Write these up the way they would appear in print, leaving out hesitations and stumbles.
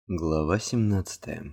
Глава 17.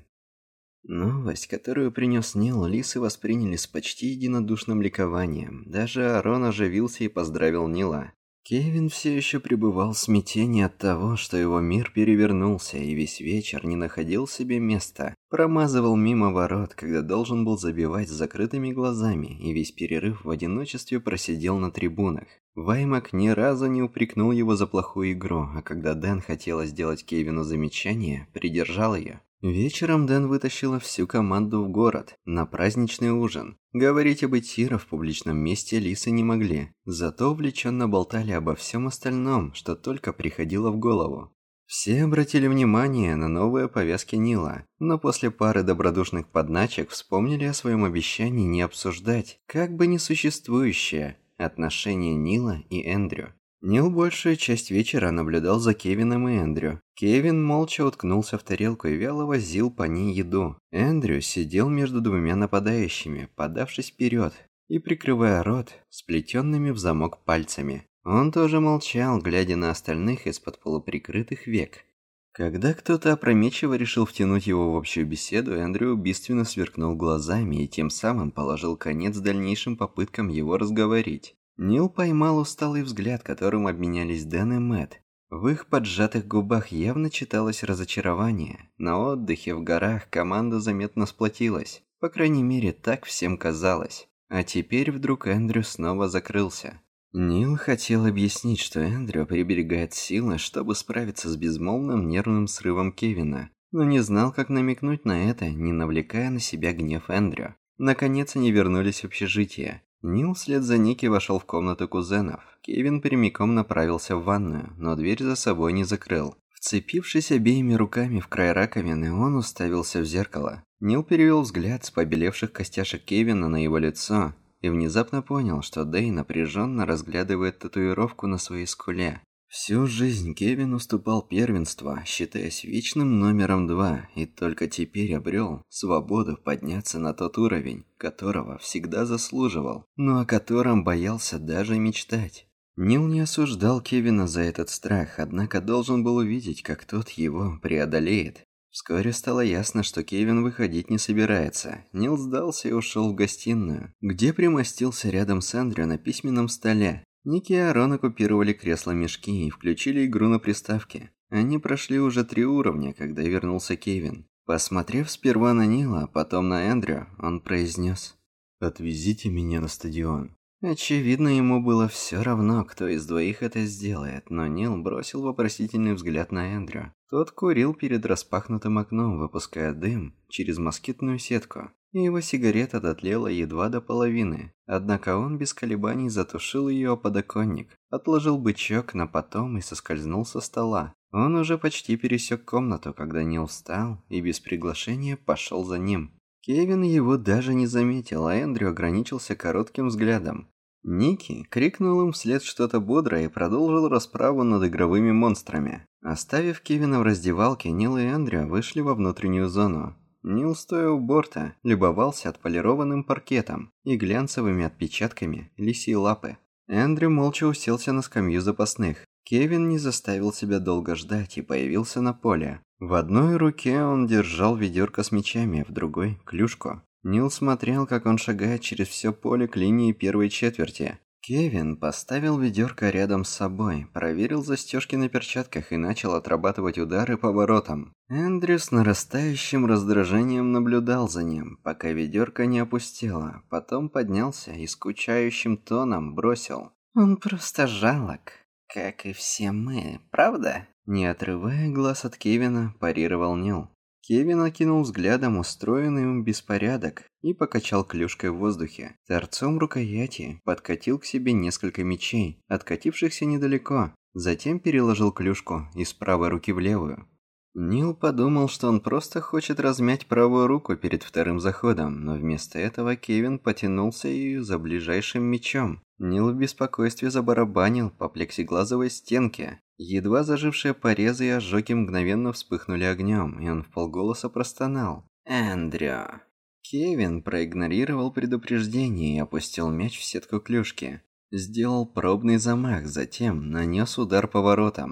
Новость, которую принес Нил, лисы восприняли с почти единодушным ликованием. Даже Аарон оживился и поздравил Нила. Кевин все еще пребывал в смятении от того, что его мир перевернулся, и весь вечер не находил себе места. Промазывал мимо ворот, когда должен был забивать с закрытыми глазами, и весь перерыв в одиночестве просидел на трибунах. Ваймак ни разу не упрекнул его за плохую игру, а когда Дэн хотела сделать Кевину замечание, придержал ее. Вечером Дэн вытащила всю команду в город на праздничный ужин. Говорить об Этиро в публичном месте лисы не могли, зато увлеченно болтали обо всем остальном, что только приходило в голову. Все обратили внимание на новые повязки Нила, но после пары добродушных подначек вспомнили о своем обещании не обсуждать, как бы несуществующее, отношения Нила и Эндрю. Нил большую часть вечера наблюдал за Кевином и Эндрю. Кевин молча уткнулся в тарелку и вяло возил по ней еду. Эндрю сидел между двумя нападающими, подавшись вперед и прикрывая рот сплетенными в замок пальцами. Он тоже молчал, глядя на остальных из-под полуприкрытых век. Когда кто-то опрометчиво решил втянуть его в общую беседу, Эндрю убийственно сверкнул глазами и тем самым положил конец дальнейшим попыткам его разговорить. Нил поймал усталый взгляд, которым обменялись Дэн и Мэтт. В их поджатых губах явно читалось разочарование. На отдыхе в горах команда заметно сплотилась. По крайней мере, так всем казалось. А теперь вдруг Эндрю снова закрылся. Нил хотел объяснить, что Эндрю приберегает силы, чтобы справиться с безмолвным нервным срывом Кевина, но не знал, как намекнуть на это, не навлекая на себя гнев Эндрю. Наконец они вернулись в общежитие. Нил вслед за Ники вошел в комнату кузенов. Кевин прямиком направился в ванную, но дверь за собой не закрыл. Вцепившись обеими руками в край раковины, он уставился в зеркало. Нил перевел взгляд с побелевших костяшек Кевина на его лицо и внезапно понял, что Дэй напряженно разглядывает татуировку на своей скуле. Всю жизнь Кевин уступал первенство, считаясь вечным номером 2, и только теперь обрел свободу подняться на тот уровень, которого всегда заслуживал, но о котором боялся даже мечтать. Нил не осуждал Кевина за этот страх, однако должен был увидеть, как тот его преодолеет. Вскоре стало ясно, что Кевин выходить не собирается. Нил сдался и ушел в гостиную, где примостился рядом с Эндрю на письменном столе. Ники и Аарон оккупировали кресло-мешки и включили игру на приставке. Они прошли уже 3 уровня, когда вернулся Кевин. Посмотрев сперва на Нила, а потом на Эндрю, он произнес: «Отвезите меня на стадион». Очевидно, ему было все равно, кто из двоих это сделает, но Нил бросил вопросительный взгляд на Эндрю. Тот курил перед распахнутым окном, выпуская дым через москитную сетку, и его сигарета дотлела едва до половины. Однако он без колебаний затушил ее о подоконник, отложил бычок на потом и соскользнул со стола. Он уже почти пересек комнату, когда Нил встал и без приглашения пошел за ним. Кевин его даже не заметил, а Эндрю ограничился коротким взглядом. Ники крикнул им вслед что-то бодрое и продолжил расправу над игровыми монстрами. Оставив Кевина в раздевалке, Нил и Эндрю вышли во внутреннюю зону. Нил, стоя у борта, любовался отполированным паркетом и глянцевыми отпечатками лисьей лапы. Эндрю молча уселся на скамью запасных. Кевин не заставил себя долго ждать и появился на поле. В одной руке он держал ведерко с мячами, в другой – клюшку. Нил смотрел, как он шагает через все поле к линии первой четверти. Кевин поставил ведерко рядом с собой, проверил застежки на перчатках и начал отрабатывать удары по воротам. Эндрю с нарастающим раздражением наблюдал за ним, пока ведерко не опустело. Потом поднялся и скучающим тоном бросил: «Он просто жалок, как и все мы, правда?» Не отрывая глаз от Кевина, парировал Нил. Кевин окинул взглядом устроенный им беспорядок и покачал клюшкой в воздухе. Торцом рукояти подкатил к себе несколько мечей, откатившихся недалеко. Затем переложил клюшку из правой руки в левую. Нил подумал, что он просто хочет размять правую руку перед вторым заходом, но вместо этого Кевин потянулся ею за ближайшим мечом. Нил в беспокойстве забарабанил по плексиглазовой стенке. Едва зажившие порезы и ожоги мгновенно вспыхнули огнем, и он вполголоса простонал: «Эндрю!». Кевин проигнорировал предупреждение и опустил мяч в сетку клюшки. Сделал пробный замах, затем нанес удар по воротам.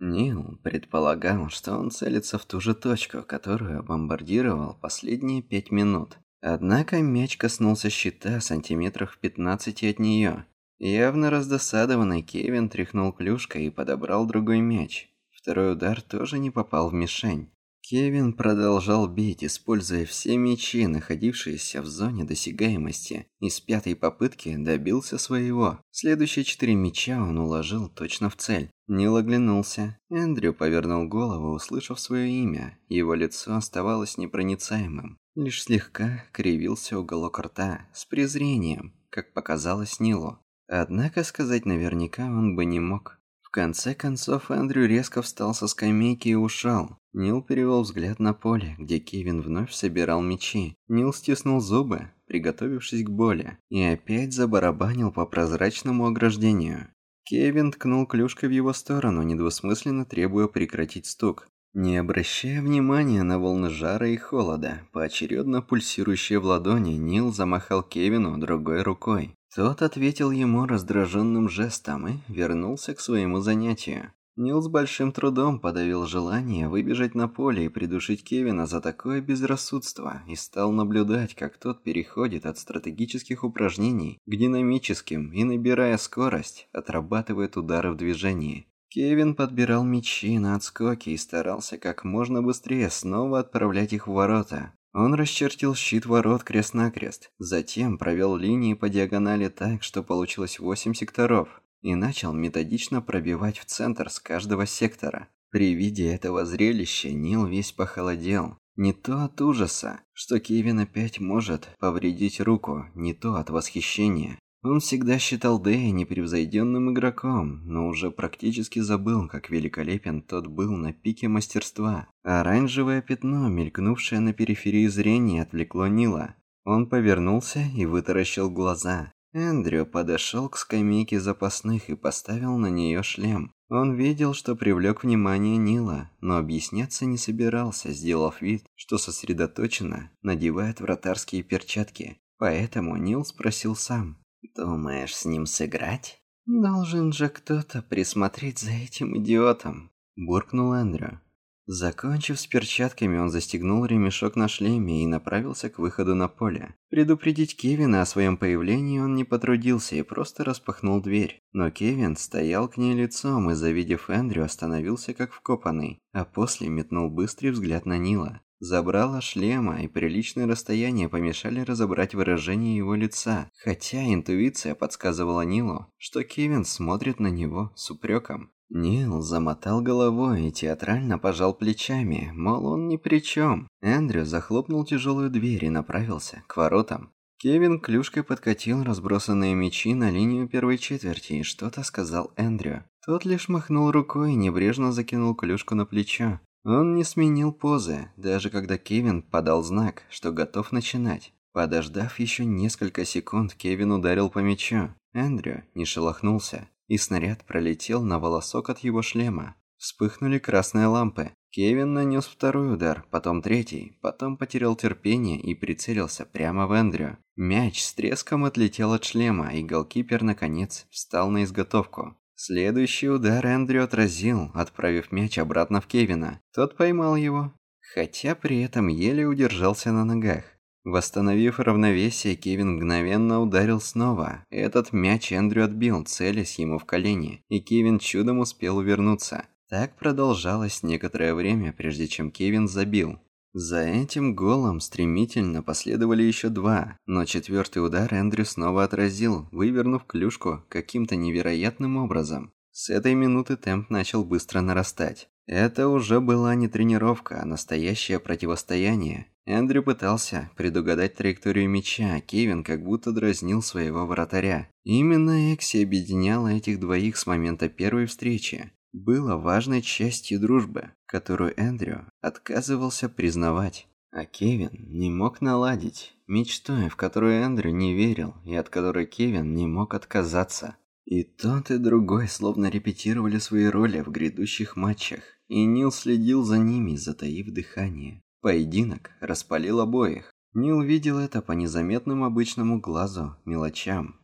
Нил предполагал, что он целится в ту же точку, которую бомбардировал последние 5 минут. Однако мяч коснулся щита сантиметров в 15 от нее. Явно раздосадованный Кевин тряхнул клюшкой и подобрал другой мяч. Второй удар тоже не попал в мишень. Кевин продолжал бить, используя все мячи, находившиеся в зоне досягаемости, и с пятой попытки добился своего. Следующие 4 мяча он уложил точно в цель. Нил оглянулся. Эндрю повернул голову, услышав свое имя. Его лицо оставалось непроницаемым. Лишь слегка кривился уголок рта, с презрением, как показалось Нилу. Однако сказать наверняка он бы не мог. В конце концов Эндрю резко встал со скамейки и ушел. Нил перевел взгляд на поле, где Кевин вновь собирал мячи. Нил стиснул зубы, приготовившись к боли, и опять забарабанил по прозрачному ограждению. Кевин ткнул клюшкой в его сторону, недвусмысленно требуя прекратить стук. Не обращая внимания на волны жара и холода, поочередно пульсирующие в ладони, Нил замахал Кевину другой рукой. Тот ответил ему раздраженным жестом и вернулся к своему занятию. Нил с большим трудом подавил желание выбежать на поле и придушить Кевина за такое безрассудство и стал наблюдать, как тот переходит от стратегических упражнений к динамическим и, набирая скорость, отрабатывает удары в движении. Кевин подбирал мячи на отскоке и старался как можно быстрее снова отправлять их в ворота. Он расчертил щит ворот крест-накрест, затем провел линии по диагонали так, что получилось 8 секторов, и начал методично пробивать в центр с каждого сектора. При виде этого зрелища Нил весь похолодел. Не то от ужаса, что Кевин опять может повредить руку, не то от восхищения. Он всегда считал Дэя непревзойденным игроком, но уже практически забыл, как великолепен тот был на пике мастерства. Оранжевое пятно, мелькнувшее на периферии зрения, отвлекло Нила. Он повернулся и вытаращил глаза. Эндрю подошел к скамейке запасных и поставил на нее шлем. Он видел, что привлек внимание Нила, но объясняться не собирался, сделав вид, что сосредоточенно надевает вратарские перчатки. Поэтому Нил спросил сам. «Думаешь, с ним сыграть?» «Должен же кто-то присмотреть за этим идиотом», – буркнул Эндрю. Закончив с перчатками, он застегнул ремешок на шлеме и направился к выходу на поле. Предупредить Кевина о своем появлении он не потрудился и просто распахнул дверь. Но Кевин стоял к ней лицом и, завидев Эндрю, остановился как вкопанный, а после метнул быстрый взгляд на Нила. Забрало шлема и приличное расстояние помешали разобрать выражение его лица, хотя интуиция подсказывала Нилу, что Кевин смотрит на него с упреком. Нил замотал головой и театрально пожал плечами, мол, он ни при чем. Эндрю захлопнул тяжелую дверь и направился к воротам. Кевин клюшкой подкатил разбросанные мячи на линию первой четверти и что-то сказал Эндрю. Тот лишь махнул рукой и небрежно закинул клюшку на плечо. Он не сменил позы, даже когда Кевин подал знак, что готов начинать. Подождав еще несколько секунд, Кевин ударил по мячу. Эндрю не шелохнулся, и снаряд пролетел на волосок от его шлема. Вспыхнули красные лампы. Кевин нанес второй удар, потом третий, потом потерял терпение и прицелился прямо в Эндрю. Мяч с треском отлетел от шлема, и голкипер, наконец, встал на изготовку. Следующий удар Эндрю отразил, отправив мяч обратно в Кевина. Тот поймал его, хотя при этом еле удержался на ногах. Восстановив равновесие, Кевин мгновенно ударил снова. Этот мяч Эндрю отбил, целясь ему в колени, и Кевин чудом успел увернуться. Так продолжалось некоторое время, прежде чем Кевин забил. За этим голом стремительно последовали еще два, но четвертый удар Эндрю снова отразил, вывернув клюшку каким-то невероятным образом. С этой минуты темп начал быстро нарастать. Это уже была не тренировка, а настоящее противостояние. Эндрю пытался предугадать траекторию мяча, а Кевин как будто дразнил своего вратаря. Именно Экси объединяла этих двоих с момента первой встречи. Было важной частью дружбы, которую Эндрю отказывался признавать. А Кевин не мог наладить, мечтой, в которую Эндрю не верил и от которой Кевин не мог отказаться. И тот, и другой словно репетировали свои роли в грядущих матчах, и Нил следил за ними, затаив дыхание. Поединок распалил обоих. Нил видел это по незаметным обычному глазу мелочам.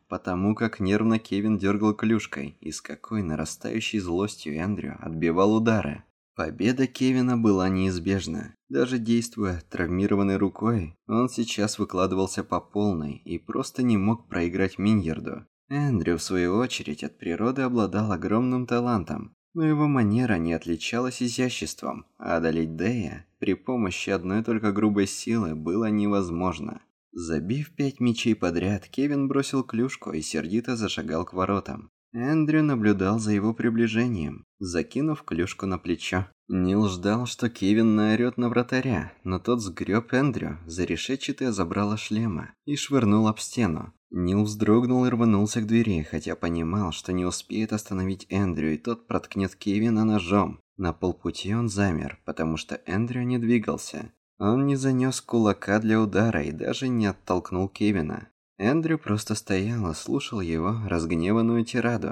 потому как нервно Кевин дергал клюшкой и с какой нарастающей злостью Эндрю отбивал удары. Победа Кевина была неизбежна. Даже действуя травмированной рукой, он сейчас выкладывался по полной и просто не мог проиграть Миньярду. Эндрю, в свою очередь, от природы обладал огромным талантом, но его манера не отличалась изяществом, а одолеть Дэя при помощи одной только грубой силы было невозможно. Забив 5 мячей подряд, Кевин бросил клюшку и сердито зашагал к воротам. Эндрю наблюдал за его приближением, закинув клюшку на плечо. Нил ждал, что Кевин наорет на вратаря, но тот сгреб Эндрю за решетчатое забрало шлема и швырнул об стену. Нил вздрогнул и рванулся к двери, хотя понимал, что не успеет остановить Эндрю, и тот проткнет Кевина ножом. На полпути он замер, потому что Эндрю не двигался. Он не занес кулака для удара и даже не оттолкнул Кевина. Эндрю просто стоял и слушал его разгневанную тираду.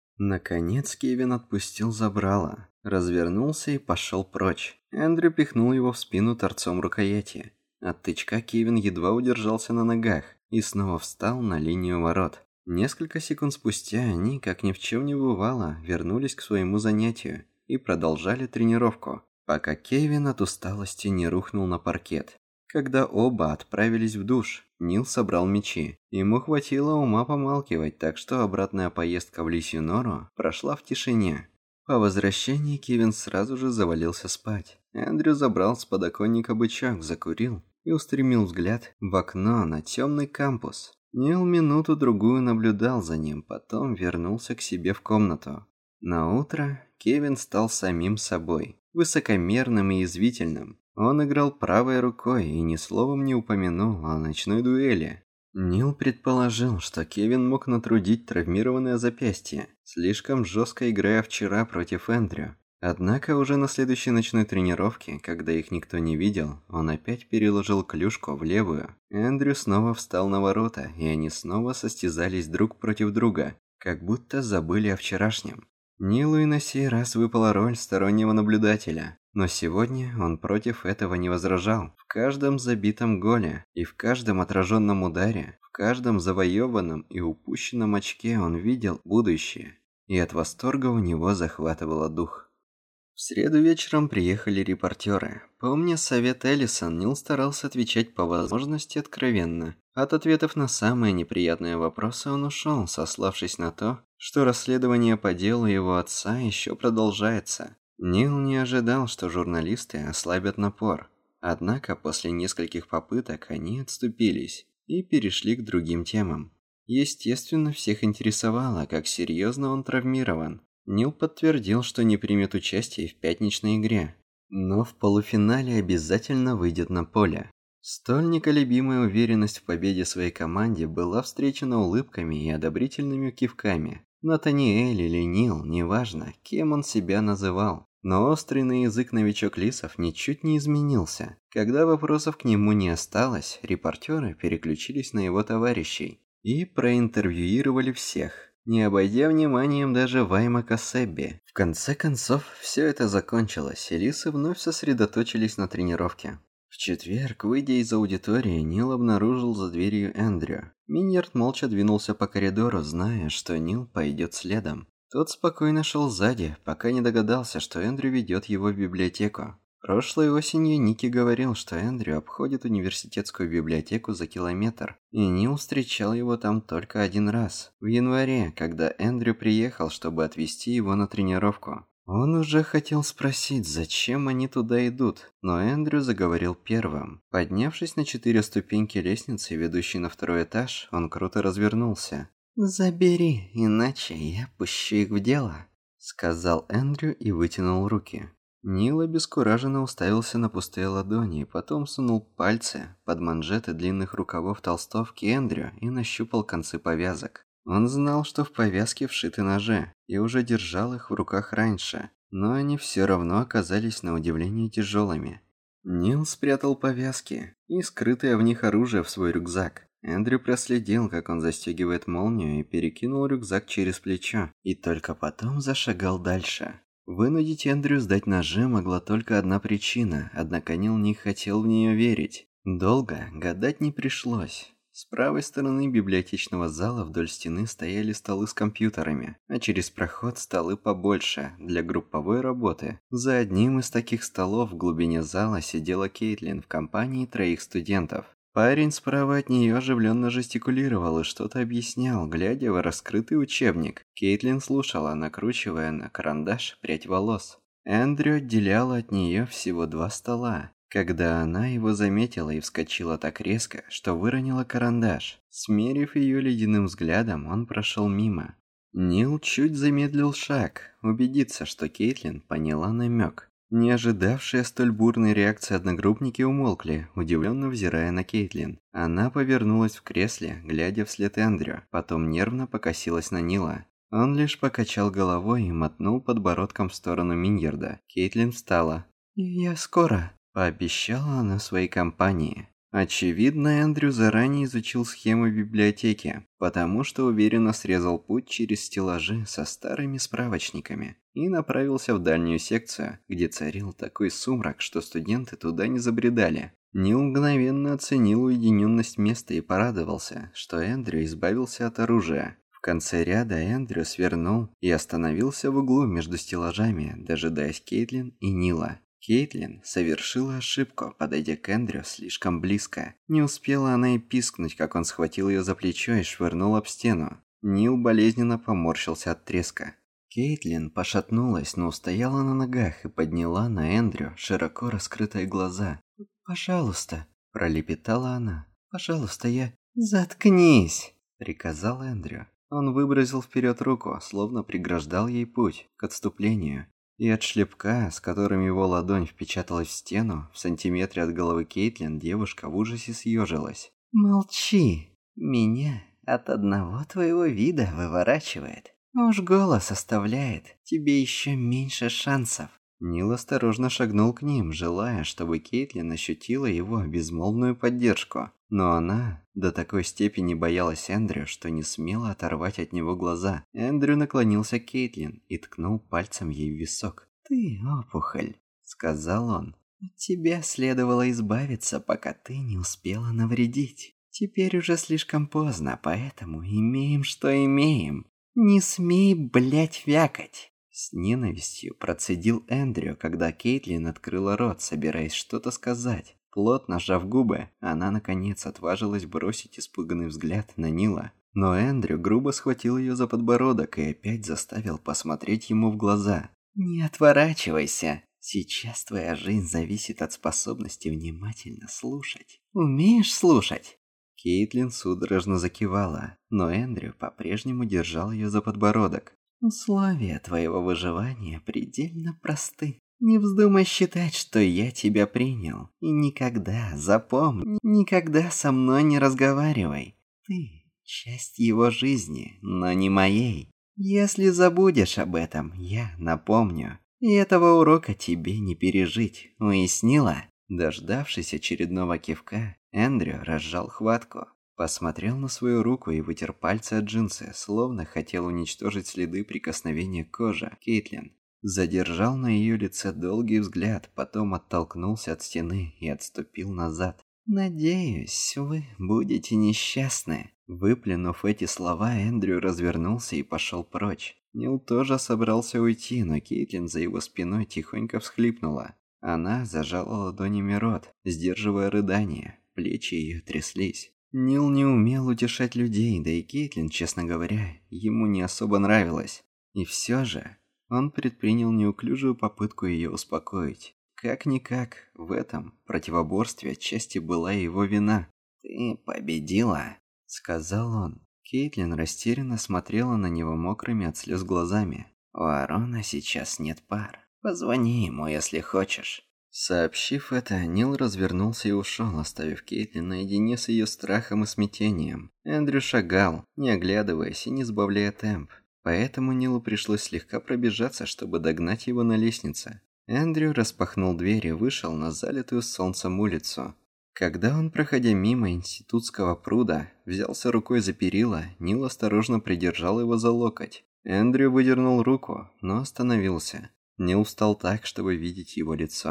Наконец Кевин отпустил забрало, развернулся и пошел прочь. Эндрю пихнул его в спину торцом рукояти. От тычка Кевин едва удержался на ногах и снова встал на линию ворот. Несколько секунд спустя они, как ни в чем не бывало, вернулись к своему занятию и продолжали тренировку, пока Кевин от усталости не рухнул на паркет. Когда оба отправились в душ, Нил собрал мячи. Ему хватило ума помалкивать, так что обратная поездка в лисью нору прошла в тишине. По возвращении Кевин сразу же завалился спать. Эндрю забрал с подоконника бычок, закурил и устремил взгляд в окно на темный кампус. Нил минуту-другую наблюдал за ним, потом вернулся к себе в комнату. Наутро Кевин стал самим собой, высокомерным и язвительным. Он играл правой рукой и ни словом не упомянул о ночной дуэли. Нил предположил, что Кевин мог натрудить травмированное запястье, слишком жестко играя вчера против Эндрю. Однако уже на следующей ночной тренировке, когда их никто не видел, он опять переложил клюшку в левую. Эндрю снова встал на ворота, и они снова состязались друг против друга, как будто забыли о вчерашнем. Нилу и на сей раз выпала роль стороннего наблюдателя, но сегодня он против этого не возражал. В каждом забитом голе и в каждом отраженном ударе, в каждом завоеванном и упущенном очке он видел будущее, и от восторга у него захватывало дух. В среду вечером приехали репортеры. Помня совет Эллисон, Нил старался отвечать по возможности откровенно. От ответов на самые неприятные вопросы он ушел, сославшись на то, что расследование по делу его отца еще продолжается. Нил не ожидал, что журналисты ослабят напор. Однако после нескольких попыток они отступились и перешли к другим темам. Естественно, всех интересовало, как серьезно он травмирован. Нил подтвердил, что не примет участие в пятничной игре, но в полуфинале обязательно выйдет на поле. Столь неколебимая уверенность в победе своей команде была встречена улыбками и одобрительными кивками. Натаниэль или Нил, неважно, кем он себя называл. Но острый на язык новичок Лисов ничуть не изменился. Когда вопросов к нему не осталось, репортеры переключились на его товарищей и проинтервьюировали всех, не обойдя вниманием даже Вайма Кассебби. В конце концов, все это закончилось, и Лисы вновь сосредоточились на тренировке. В четверг, выйдя из аудитории, Нил обнаружил за дверью Эндрю. Миньярд молча двинулся по коридору, зная, что Нил пойдет следом. Тот спокойно шел сзади, пока не догадался, что Эндрю ведет его в библиотеку. Прошлой осенью Ники говорил, что Эндрю обходит университетскую библиотеку за километр, и Нил встречал его там только один раз, в январе, когда Эндрю приехал, чтобы отвезти его на тренировку. Он уже хотел спросить, зачем они туда идут, но Эндрю заговорил первым. Поднявшись на 4 ступеньки лестницы, ведущей на 2-й этаж, он круто развернулся. «Забери, иначе я пущу их в дело», — сказал Эндрю и вытянул руки. Нил обескураженно уставился на пустые ладони, потом сунул пальцы под манжеты длинных рукавов толстовки Эндрю и нащупал концы повязок. Он знал, что в повязке вшиты ножи, и уже держал их в руках раньше, но они все равно оказались на удивление тяжелыми. Нил спрятал повязки и скрытое в них оружие в свой рюкзак. Эндрю проследил, как он застегивает молнию, и перекинул рюкзак через плечо, и только потом зашагал дальше. Вынудить Эндрю сдать ножи могла только одна причина, однако Нил не хотел в нее верить. Долго гадать не пришлось. С правой стороны библиотечного зала вдоль стены стояли столы с компьютерами, а через проход столы побольше, для групповой работы. За одним из таких столов в глубине зала сидела Кейтлин в компании 3 студентов. Парень справа от нее оживленно жестикулировал и что-то объяснял, глядя в раскрытый учебник. Кейтлин слушала, накручивая на карандаш прядь волос. Эндрю отделял от нее всего 2 стола. Когда она его заметила и вскочила так резко, что выронила карандаш. Смерив ее ледяным взглядом, он прошел мимо. Нил чуть замедлил шаг, убедиться, что Кейтлин поняла намек. Не ожидавшие столь бурной реакции одногруппники умолкли, удивленно взирая на Кейтлин. Она повернулась в кресле, глядя вслед Эндрю, потом нервно покосилась на Нила. Он лишь покачал головой и мотнул подбородком в сторону Миньерда. Кейтлин встала. «Я скоро», – пообещала она своей компании. Очевидно, Эндрю заранее изучил схему библиотеки, потому что уверенно срезал путь через стеллажи со старыми справочниками и направился в дальнюю секцию, где царил такой сумрак, что студенты туда не забредали. Нил мгновенно оценил уединенность места и порадовался, что Эндрю избавился от оружия. В конце ряда Эндрю свернул и остановился в углу между стеллажами, дожидаясь Кейтлин и Нила. Кейтлин совершила ошибку, подойдя к Эндрю слишком близко. Не успела она и пискнуть, как он схватил ее за плечо и швырнул об стену. Нил болезненно поморщился от треска. Кейтлин пошатнулась, но устояла на ногах и подняла на Эндрю широко раскрытые глаза. «Пожалуйста», – пролепетала она. «Пожалуйста, я...» «Заткнись», – приказал Эндрю. Он выбросил вперед руку, словно преграждал ей путь к отступлению. И от шлепка, с которым его ладонь впечаталась в стену, в сантиметре от головы Кейтлин, девушка в ужасе съежилась. «Молчи! Меня от одного твоего вида выворачивает. Уж голос оставляет тебе еще меньше шансов». Нил осторожно шагнул к ним, желая, чтобы Кейтлин ощутила его безмолвную поддержку. Но она до такой степени боялась Эндрю, что не смела оторвать от него глаза. Эндрю наклонился к Кейтлин и ткнул пальцем ей в висок. «Ты опухоль», — сказал он. «От тебя следовало избавиться, пока ты не успела навредить. Теперь уже слишком поздно, поэтому имеем, что имеем. Не смей, блять, вякать». С ненавистью процедил Эндрю, когда Кейтлин открыла рот, собираясь что-то сказать. Плотно сжав губы, она наконец отважилась бросить испуганный взгляд на Нила. Но Эндрю грубо схватил ее за подбородок и опять заставил посмотреть ему в глаза. «Не отворачивайся. Сейчас твоя жизнь зависит от способности внимательно слушать. Умеешь слушать?» Кейтлин судорожно закивала, но Эндрю по-прежнему держал ее за подбородок. «Условия твоего выживания предельно просты. Не вздумай считать, что я тебя принял. И никогда, запомни, никогда со мной не разговаривай. Ты часть его жизни, но не моей. Если забудешь об этом, я напомню. И этого урока тебе не пережить. Уяснила?» Дождавшись очередного кивка, Эндрю разжал хватку. Посмотрел на свою руку и вытер пальцы от джинсы, словно хотел уничтожить следы прикосновения к коже Кейтлин. Задержал на ее лице долгий взгляд, потом оттолкнулся от стены и отступил назад. «Надеюсь, вы будете несчастны». Выплюнув эти слова, Эндрю развернулся и пошел прочь. Нил тоже собрался уйти, но Кейтлин за его спиной тихонько всхлипнула. Она зажала ладонями рот, сдерживая рыдание. Плечи ее тряслись. Нил не умел утешать людей, да и Кейтлин, честно говоря, ему не особо нравилась. И все же он предпринял неуклюжую попытку ее успокоить. Как-никак, в этом противоборстве отчасти была его вина. «Ты победила», — сказал он. Кейтлин растерянно смотрела на него мокрыми от слез глазами. «У Арона сейчас нет пар. Позвони ему, если хочешь». Сообщив это, Нил развернулся и ушел, оставив Кейтлин наедине с ее страхом и смятением. Эндрю шагал, не оглядываясь и не сбавляя темп. Поэтому Нилу пришлось слегка пробежаться, чтобы догнать его на лестнице. Эндрю распахнул дверь и вышел на залитую солнцем улицу. Когда он, проходя мимо институтского пруда, взялся рукой за перила, Нил осторожно придержал его за локоть. Эндрю выдернул руку, но остановился. Нил встал так, чтобы видеть его лицо.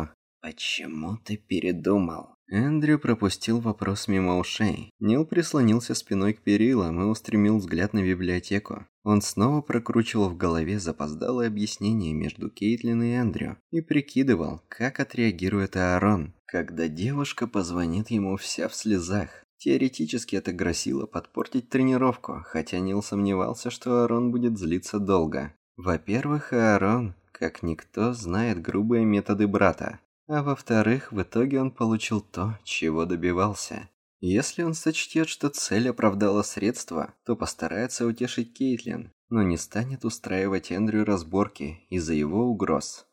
«Почему ты передумал?» Эндрю пропустил вопрос мимо ушей. Нил прислонился спиной к перилам и устремил взгляд на библиотеку. Он снова прокручивал в голове запоздалое объяснение между Кейтлин и Эндрю и прикидывал, как отреагирует Аарон, когда девушка позвонит ему вся в слезах. Теоретически это грозило подпортить тренировку, хотя Нил сомневался, что Аарон будет злиться долго. Во-первых, Аарон, как никто, знает грубые методы брата. А во-вторых, в итоге он получил то, чего добивался. Если он сочтет, что цель оправдала средства, то постарается утешить Кейтлин, но не станет устраивать Эндрю разборки из-за его угроз.